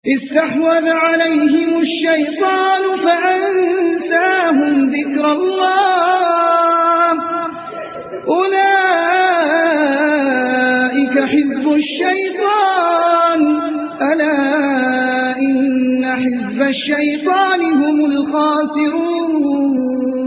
استحوذ عليهم الشيطان فأنساهم ذكر الله أولئك حزب الشيطان ألا إن حزب الشيطان هم الخاسرون